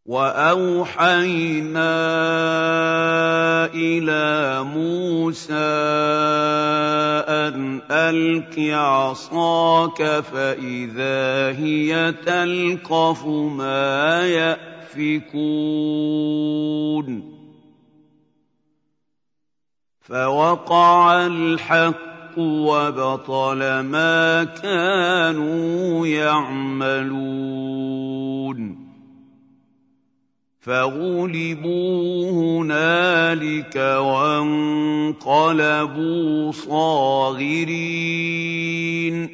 وَأَوْحَيْنَا إِلَىٰ مُوسَىٰ أَنْ أَلْقِ عَصَاكَ فَإِذَا هِيَ تَلْقَفُ مَا يَأْفِكُونَ فَوَقَعَ الْحَقُّ وَبَطَلَ مَا كَانُوا يَعْمَلُونَ فَغُلِبُوا هُنَالِكَ وَانقَلَبُوا صَاغِرِينَ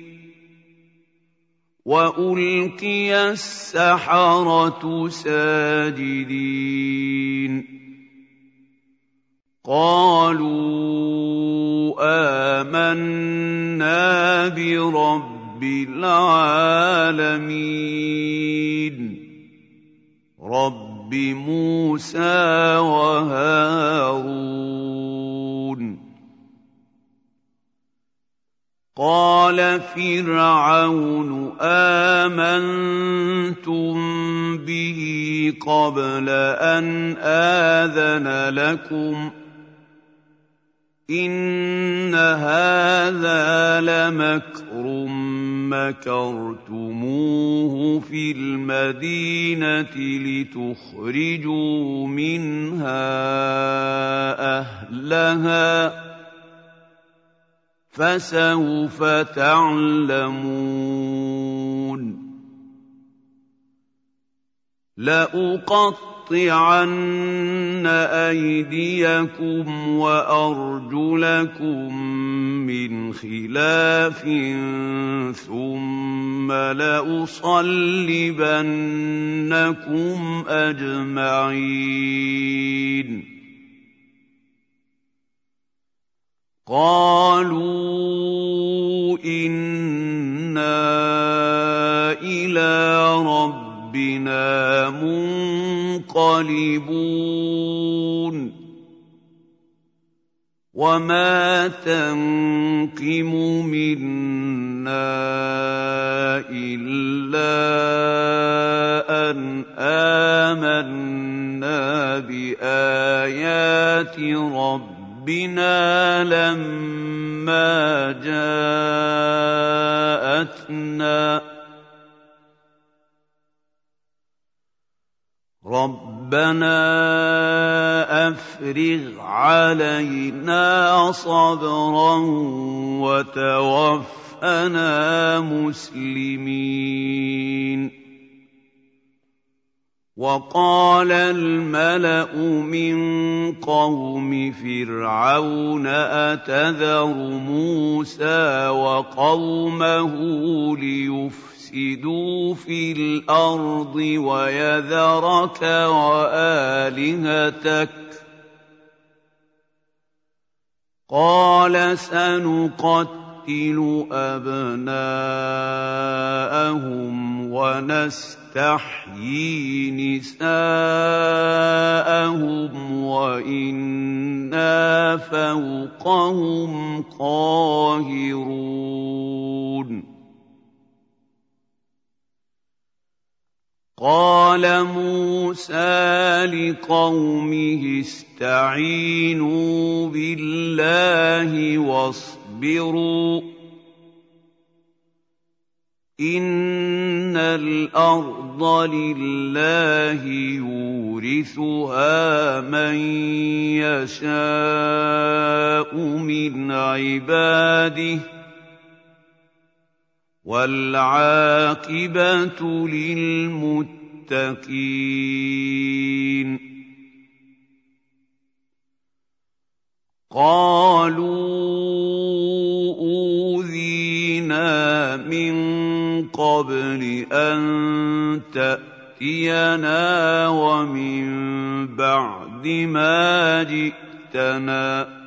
وَأُلْقِيَ السَّحَرَةُ سَاجِدِينَ قَالُوا آمَنَّا بِرَبِّ الْعَالَمِينَ رَبِّ مُوسَىٰ وَهَارُونَ قَالَ فِرْعَوْنُ آمَنتُم بِهِ قَبْلَ أَنْ آذَنَ لَكُمْ ۖ إِنَّ هَٰذَا لَمَكْرٌ مَّكَرْتُمُوهُ فِي الْمَدِينَةِ لِتُخْرِجُوا مِنْهَا أَهْلَهَا ۖ فَسَوْفَ تَعْلَمُونَ لَأُقَطِّعَنَّ أَيْدِيَكُمْ وَأَرْجُلَكُم مِّنْ خِلَافٍ ثُمَّ لَأُصَلِّبَنَّكُمْ أَجْمَعِينَ قَالُوا إِنَّا إِلَىٰ رَبِّنَا مُنقَلِبُونَ وَمَا تَنقِمُ مِنَّا إِلَّا أَنْ آمَنَّا بِآيَاتِ رَبِّنَا لَمَّا جَاءَتْنَا رَبَّنَا أَفْرِغْ عَلَيْنَا صَبْرًا وَتَوَفَّنَا مُسْلِمِينَ وَقَالَ الْمَلَأُ مِن قَوْمِ فِرْعَوْنَ أَتَذَرُ مُوسَىٰ وَقَوْمَهُ لِيُفْسِدُوا فِي الْأَرْضِ وَيَذَرَكَ وَآلِهَتَكَ ۚ قَالَ سَنُقَتِّلُ أَبْنَاءَهُمْ وَنَسْتَحْيِي نِسَاءَهُمْ وَإِنَّا فَوْقَهُمْ قَاهِرُونَ قَالَ مُوسَىٰ لِقَوْمِهِ اسْتَعِينُوا بِاللَّهِ وَاصْبِرُوا ۖ إِنَّ الْأَرْضَ لِلَّهِ يُورِثُهَا مَن يَشَاءُ مِنْ عِبَادِهِ ۖ وَالْعَاقِبَةُ لِلْمُتَّقِينَ قَالُوا أُوذِينَا مِن قَبْلِ أَن تَأْتِيَنَا وَمِن بَعْدِ مَا جِئْتَنَا ۚ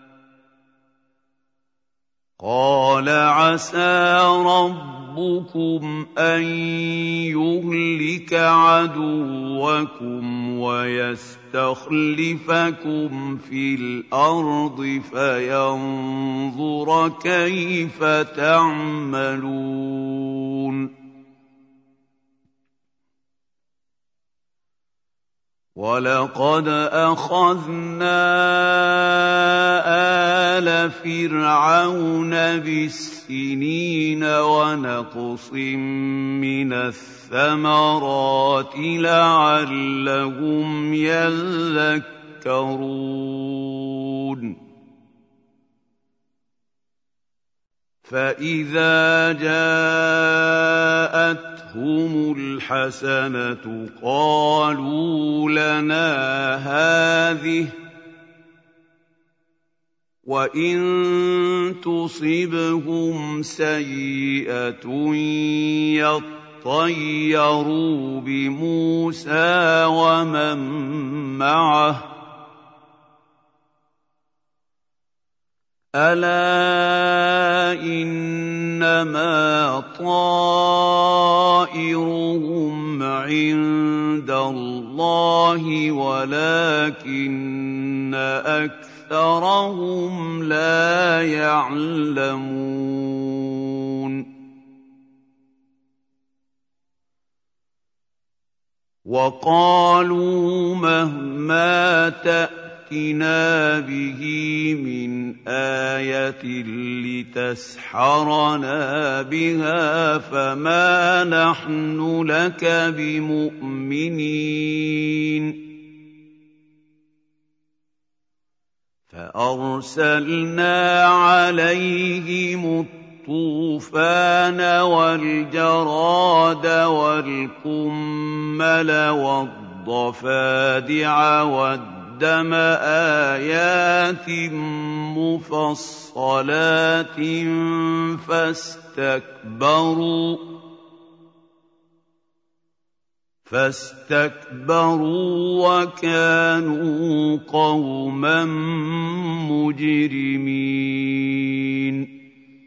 قَالَ عَسَىٰ رَبُّكُمْ أَن يُهْلِكَ عَدُوَّكُمْ وَيَسْتَخْلِفَكُمْ فِي الْأَرْضِ فَيَنظُرَ كَيْفَ تَعْمَلُونَ وَلَقَدْ أَخَذْنَا آلَ فِرْعَوْنَ بِالسِّنِينَ وَنَقْصٍ مِّنَ الثَّمَرَاتِ لَعَلَّهُمْ يَذَّكَّرُونَ فَإِذَا جَاءَتْهُمُ الْحَسَنَةُ قَالُوا لَنَا هَٰذِهِ ۖ وَإِن تُصِبْهُمْ سَيِّئَةٌ يَطَّيَّرُوا بِمُوسَىٰ وَمَن مَّعَهُ ۗ أَلَا إِنَّمَا طَائِرُهُمْ عِندَ اللَّهِ وَلَٰكِنَّ أَكْثَرَهُمْ لَا يَعْلَمُونَ وَقَالُوا مَهْمَا تَأْتِنَا بِهِ مِنْ آيَةٍ لِتَسْحَرَنَا بِهَا فَمَا نَحْنُ لَكَ بِمُؤْمِنِينَ فَأَرْسَلْنَا عَلَيْهِمُ الطُّوفَانَ وَالْجَرَادَ وَالْقُمَّلَ وَالضَّفَادِعَ وَالدَّمَ آيَاتٍ مُّفَصَّلَاتٍ فَاسْتَكْبَرُوا وَكَانُوا قَوْمًا مُّجْرِمِينَ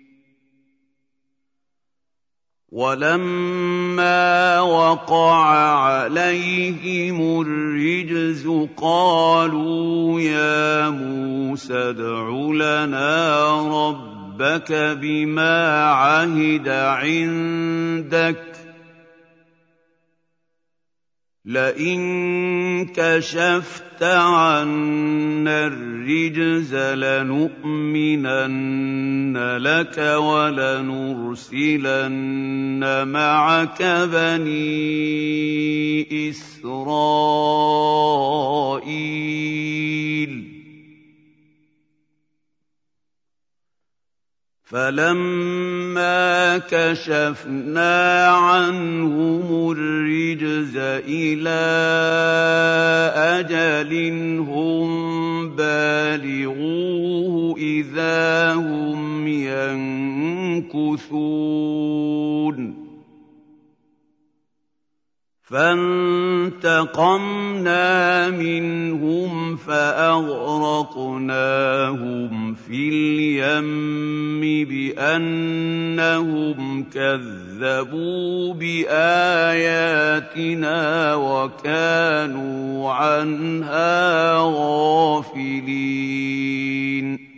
وَلَمَّا وَقَعَ عَلَيْهِمُ الرِّجْزُ قَالُوا يَا مُوسَى ادْعُ لَنَا رَبَّكَ بِمَا عَهِدَ عِندَكَ لَئِن كَشَفْتَ عَنَّا الرِّجْزَ لَنُؤْمِنَنَّ لَكَ وَلَنُرْسِلَنَّ مَعَكَ بَنِي إِسْرَائِيلَ فَلَمَّا كَشَفْنَا عَنْهُمُ الرِّجْزَ إِلَىٰ أَجَلٍ هُم بَالِغُوهُ إِذَا هُمْ يَنكُثُونَ فَانتَقَمْنَا مِنْهُمْ فَأَغْرَقْنَاهُمْ فِي الْيَمِّ بِأَنَّهُمْ كَذَّبُوا بِآيَاتِنَا وَكَانُوا عَنْهَا غَافِلِينَ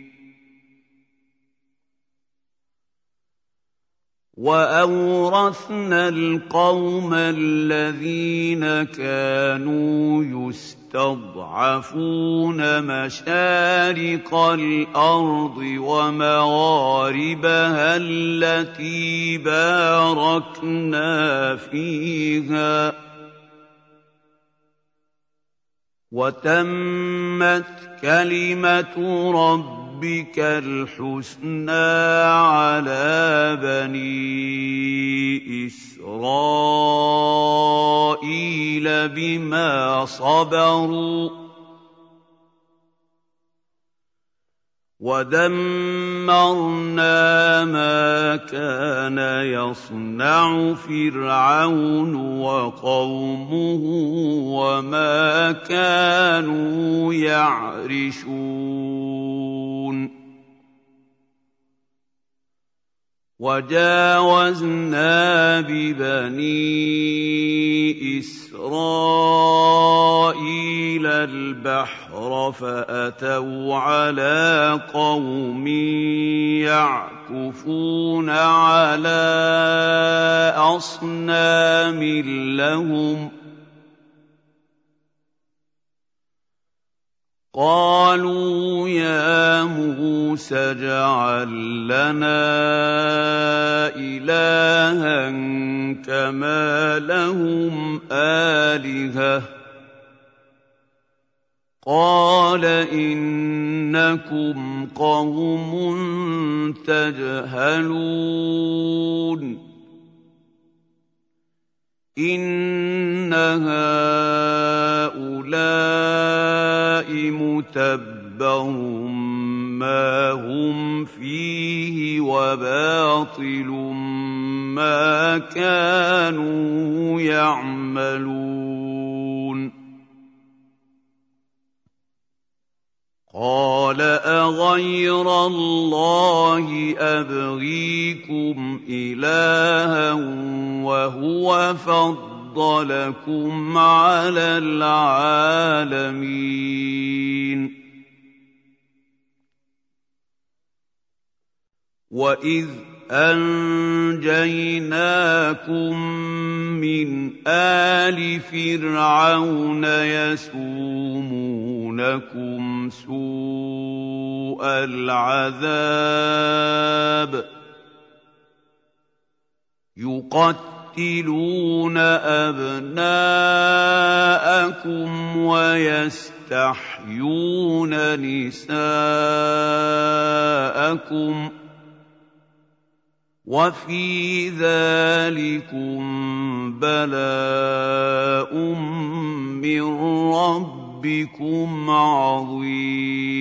وَأَوْرَثْنَا الْقَوْمَ الَّذِينَ كَانُوا يُسْتَضْعَفُونَ مَشَارِقَ الْأَرْضِ وَمَغَارِبَهَا الَّتِي بَارَكْنَا فِيهَا ۖ وَتَمَّتْ كَلِمَةُ رَبِّكَ الْحُسْنَىٰ عَلَىٰ بَنِي إِسْرَائِيلَ بِمَا صَبَرُوا ۖ وَدَمَّرْنَا مَا كَانَ يَصْنَعُ فِرْعَوْنُ وَقَوْمُهُ وَمَا كَانُوا يَعْرِشُونَ وَجَاوَزْنَا بِبَنِي إِسْرَائِيلَ الْبَحْرَ فَأَتَوْا عَلَىٰ قَوْمٍ يَعْكُفُونَ عَلَىٰ أَصْنَامٍ لَّهُمْ قالوا يا موسى اجعل لنا إلها كما لهم آلهة قال إنكم قوم تجهلون إن هؤلاء متبر ما هم فيه وباطل ما كانوا يعملون قال أغير الله أبغيكم إلها وهو فضلكم على العالمين وإذ أنجيناكم من آل فرعون يسومونكم سوء العذاب يقتلون أبناءكم ويستحيون نساءكم وفي ذلكم بلاء من ربكم عظيم